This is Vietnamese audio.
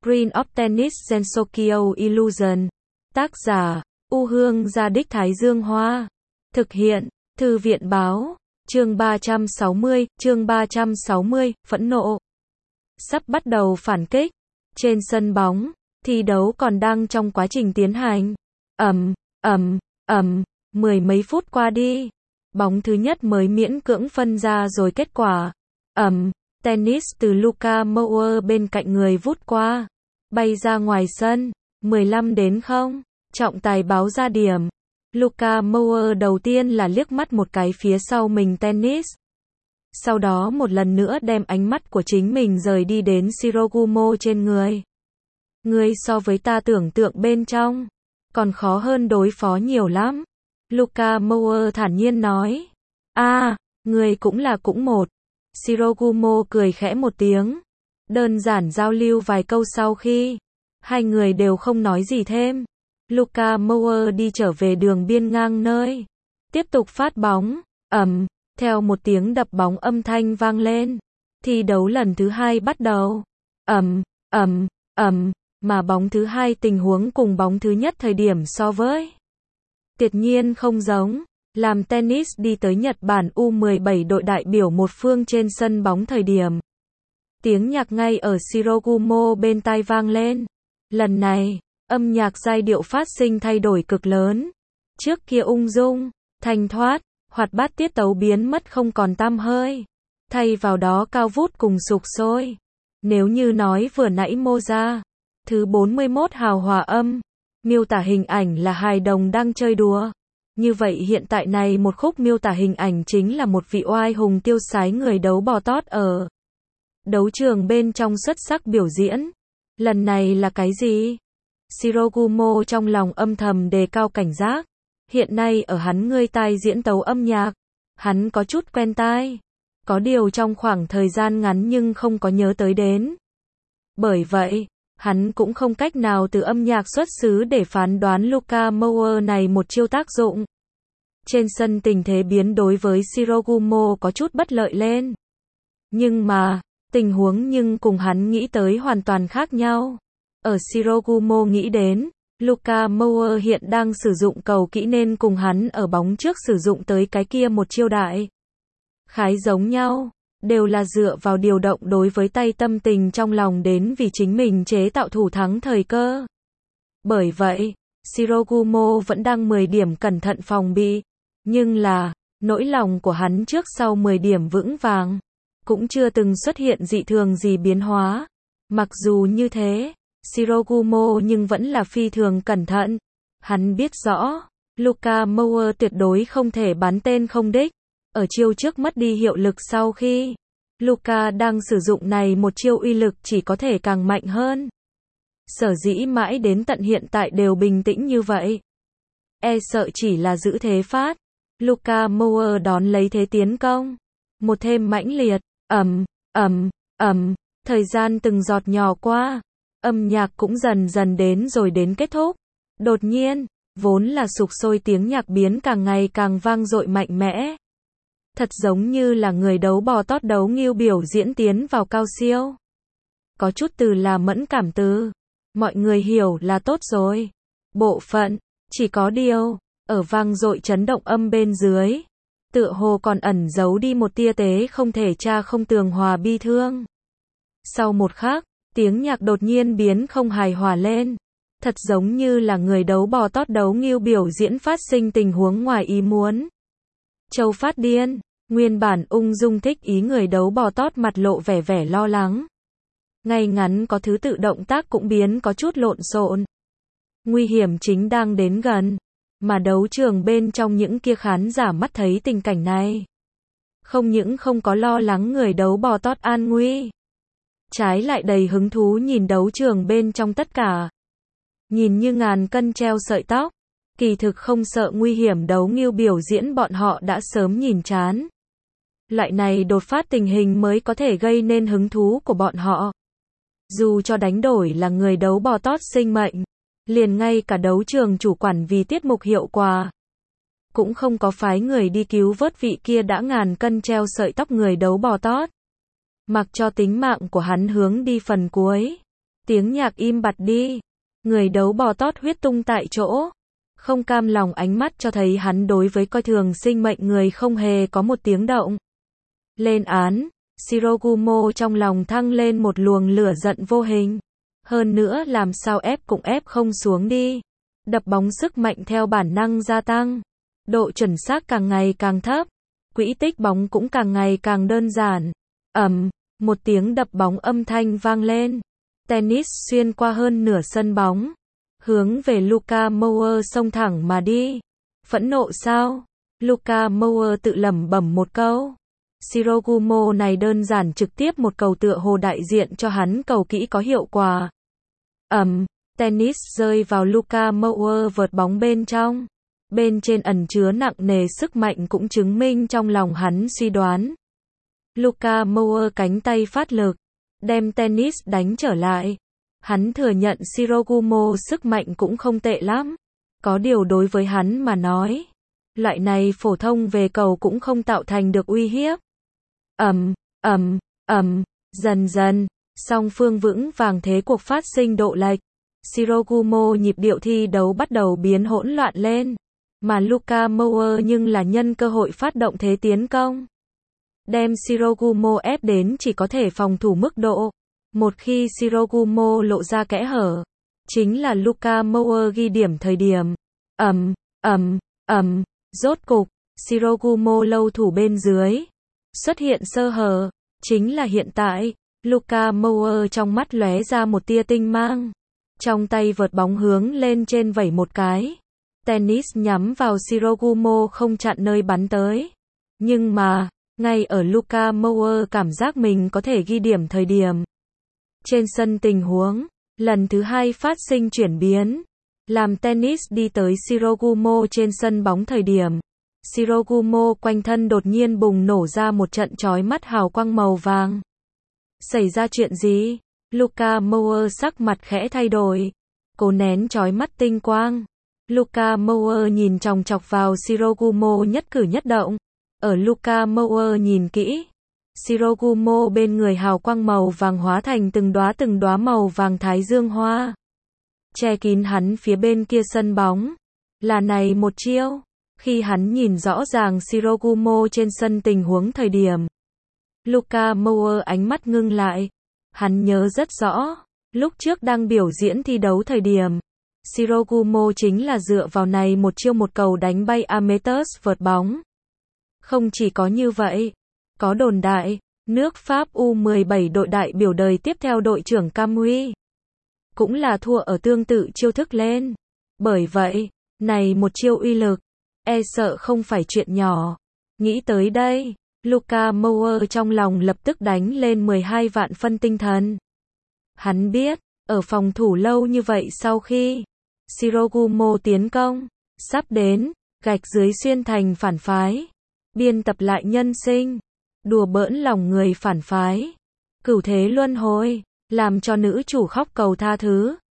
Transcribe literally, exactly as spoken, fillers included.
Screen of Tennis Sensokyo Illusion. Tác giả, U Hương Gia Đích Thái Dương Hoa. Thực hiện, Thư viện Báo. Chương ba trăm sáu mươi, chương ba trăm sáu mươi, phẫn nộ. Sắp bắt đầu phản kích. Trên sân bóng, thi đấu còn đang trong quá trình tiến hành. Ầm, ầm, ầm, mười mấy phút qua đi. Bóng thứ nhất mới miễn cưỡng phân ra rồi kết quả. Ầm, tennis từ Luka Mauer bên cạnh người vút qua. Bay ra ngoài sân. mười lăm đến không. Trọng tài báo ra điểm. Luka Mauer đầu tiên là liếc mắt một cái phía sau mình tennis. Sau đó một lần nữa đem ánh mắt của chính mình rời đi đến Shirogumo trên người. Ngươi so với ta tưởng tượng bên trong, còn khó hơn đối phó nhiều lắm. Luka Mauer thản nhiên nói. A, à, ngươi cũng là cũng một. Shirogumo cười khẽ một tiếng. Đơn giản giao lưu vài câu sau khi hai người đều không nói gì thêm. Luka Mauer đi trở về đường biên ngang nơi. Tiếp tục phát bóng. Ầm, theo một tiếng đập bóng âm thanh vang lên. Thi đấu lần thứ hai bắt đầu. Ầm, ầm, ầm, mà bóng thứ hai tình huống cùng bóng thứ nhất thời điểm so với tuyệt nhiên không giống. Làm tennis đi tới Nhật Bản U mười bảy đội đại biểu một phương trên sân bóng thời điểm. Tiếng nhạc ngay ở Shirogumo bên tai vang lên. Lần này, âm nhạc giai điệu phát sinh thay đổi cực lớn. Trước kia ung dung, thanh thoát, hoạt bát tiết tấu biến mất không còn tăm hơi. Thay vào đó cao vút cùng sục sôi. Nếu như nói vừa nãy Mozart, thứ bốn mươi mốt hào hòa âm, miêu tả hình ảnh là hài đồng đang chơi đùa. Như vậy hiện tại này một khúc miêu tả hình ảnh chính là một vị oai hùng tiêu sái người đấu bò tót ở đấu trường bên trong xuất sắc biểu diễn. Lần này là cái gì? Shirogumo trong lòng âm thầm đề cao cảnh giác. Hiện nay ở hắn ngươi tai diễn tấu âm nhạc, hắn có chút quen tai. Có điều trong khoảng thời gian ngắn nhưng không có nhớ tới đến. Bởi vậy, hắn cũng không cách nào từ âm nhạc xuất xứ để phán đoán Luka Mauer này một chiêu tác dụng. Trên sân tình thế biến đối với Shirogumo có chút bất lợi lên. Nhưng mà, tình huống nhưng cùng hắn nghĩ tới hoàn toàn khác nhau. Ở Shirogumo nghĩ đến, Luka Mauer hiện đang sử dụng cầu kỹ nên cùng hắn ở bóng trước sử dụng tới cái kia một chiêu đại khái giống nhau, đều là dựa vào điều động đối với tay tâm tình trong lòng đến vì chính mình chế tạo thủ thắng thời cơ. Bởi vậy, Shirogumo vẫn đang mười điểm cẩn thận phòng bị, nhưng là, nỗi lòng của hắn trước sau mười điểm vững vàng, cũng chưa từng xuất hiện dị thường gì biến hóa. Mặc dù như thế, Shirogumo nhưng vẫn là phi thường cẩn thận. Hắn biết rõ, Luka Mauer tuyệt đối không thể bắn tên không đích. Ở chiêu trước mất đi hiệu lực sau khi Luka đang sử dụng này một chiêu uy lực chỉ có thể càng mạnh hơn. Sở dĩ mãi đến tận hiện tại đều bình tĩnh như vậy. E sợ chỉ là giữ thế phát. Luka Mauer đón lấy thế tiến công. Một thêm mãnh liệt, ầm, ầm, ầm, thời gian từng giọt nhỏ qua. Âm nhạc cũng dần dần đến rồi đến kết thúc. Đột nhiên, vốn là sục sôi tiếng nhạc biến càng ngày càng vang dội mạnh mẽ. Thật giống như là người đấu bò tót đấu nghêu biểu diễn tiến vào cao siêu. Có chút từ là mẫn cảm từ. Mọi người hiểu là tốt rồi. Bộ phận, chỉ có điều, ở vang dội chấn động âm bên dưới. Tựa hồ còn ẩn giấu đi một tia tế không thể tra không tường hòa bi thương. Sau một khắc, tiếng nhạc đột nhiên biến không hài hòa lên. Thật giống như là người đấu bò tót đấu nghêu biểu diễn phát sinh tình huống ngoài ý muốn. Châu phát điên, nguyên bản ung dung thích ý người đấu bò tót mặt lộ vẻ vẻ lo lắng. Ngay ngắn có thứ tự động tác cũng biến có chút lộn xộn. Nguy hiểm chính đang đến gần. Mà đấu trường bên trong những kia khán giả mắt thấy tình cảnh này. Không những không có lo lắng người đấu bò tót an nguy. Trái lại đầy hứng thú nhìn đấu trường bên trong tất cả. Nhìn như ngàn cân treo sợi tóc. Kỳ thực không sợ nguy hiểm đấu nghêu biểu diễn bọn họ đã sớm nhìn chán. Loại này đột phát tình hình mới có thể gây nên hứng thú của bọn họ. Dù cho đánh đổi là người đấu bò tót sinh mệnh, liền ngay cả đấu trường chủ quản vì tiết mục hiệu quả, cũng không có phái người đi cứu vớt vị kia đã ngàn cân treo sợi tóc người đấu bò tót. Mặc cho tính mạng của hắn hướng đi phần cuối. Tiếng nhạc im bặt đi. Người đấu bò tót huyết tung tại chỗ. Không cam lòng ánh mắt cho thấy hắn đối với coi thường sinh mệnh người không hề có một tiếng động. Lên án, Shirogumo trong lòng thăng lên một luồng lửa giận vô hình. Hơn nữa làm sao ép cũng ép không xuống đi. Đập bóng sức mạnh theo bản năng gia tăng. Độ chuẩn xác càng ngày càng thấp. Quỹ tích bóng cũng càng ngày càng đơn giản. Ầm, một tiếng đập bóng âm thanh vang lên. Tennis xuyên qua hơn nửa sân bóng. Hướng về Luka Mower xông thẳng mà đi. Phẫn nộ sao? Luka Mower tự lẩm bẩm một câu. Shirogumo này đơn giản trực tiếp một cầu tựa hồ đại diện cho hắn cầu kỹ có hiệu quả. Ầm, um, tennis rơi vào Luka Mower vợt bóng bên trong. Bên trên ẩn chứa nặng nề sức mạnh cũng chứng minh trong lòng hắn suy đoán. Luka Mower cánh tay phát lực, đem tennis đánh trở lại. Hắn thừa nhận Shirogumo sức mạnh cũng không tệ lắm. Có điều đối với hắn mà nói, loại này phổ thông về cầu cũng không tạo thành được uy hiếp. Ầm, ầm, ầm, dần dần, song phương vững vàng thế cuộc phát sinh độ lệch. Shirogumo nhịp điệu thi đấu bắt đầu biến hỗn loạn lên, mà Luka Mower nhưng là nhân cơ hội phát động thế tiến công. Đem Shirogumo ép đến chỉ có thể phòng thủ mức độ. Một khi Shirogumo lộ ra kẽ hở, chính là Luka Mower ghi điểm thời điểm. Ầm, ầm, ầm, rốt cục, Shirogumo lâu thủ bên dưới. Xuất hiện sơ hở, chính là hiện tại, Luka Mower trong mắt lóe ra một tia tinh mang. Trong tay vợt bóng hướng lên trên vẩy một cái. Tennis nhắm vào Shirogumo không chặn nơi bắn tới. Nhưng mà, ngay ở Luka Mower cảm giác mình có thể ghi điểm thời điểm. Trên sân tình huống, lần thứ hai phát sinh chuyển biến. Làm tennis đi tới Shirogumo trên sân bóng thời điểm. Shirogumo quanh thân đột nhiên bùng nổ ra một trận chói mắt hào quang màu vàng. Xảy ra chuyện gì? Luka Mower sắc mặt khẽ thay đổi. Cố nén chói mắt tinh quang. Luka Mower nhìn chòng chọc vào Shirogumo nhất cử nhất động. Ở Luka Mower nhìn kỹ, Shirogumo bên người hào quang màu vàng hóa thành từng đóa từng đóa màu vàng thái dương hoa. Che kín hắn phía bên kia sân bóng. Là này một chiêu. Khi hắn nhìn rõ ràng Shirogumo trên sân tình huống thời điểm, Luka Mower ánh mắt ngưng lại. Hắn nhớ rất rõ, lúc trước đang biểu diễn thi đấu thời điểm, Shirogumo chính là dựa vào này một chiêu một cầu đánh bay Amethyst vợt bóng. Không chỉ có như vậy, có đồn đại, nước Pháp U mười bảy đội đại biểu đời tiếp theo đội trưởng Camui cũng là thua ở tương tự chiêu thức lên. Bởi vậy, này một chiêu uy lực, e sợ không phải chuyện nhỏ. Nghĩ tới đây, Luka Mower trong lòng lập tức đánh lên mười hai vạn phân tinh thần. Hắn biết, ở phòng thủ lâu như vậy sau khi Shirogumo tiến công, sắp đến, gạch dưới xuyên thành phản phái. Biên tập lại nhân sinh, đùa bỡn lòng người phản phái. Cửu thế luân hồi, làm cho nữ chủ khóc cầu tha thứ.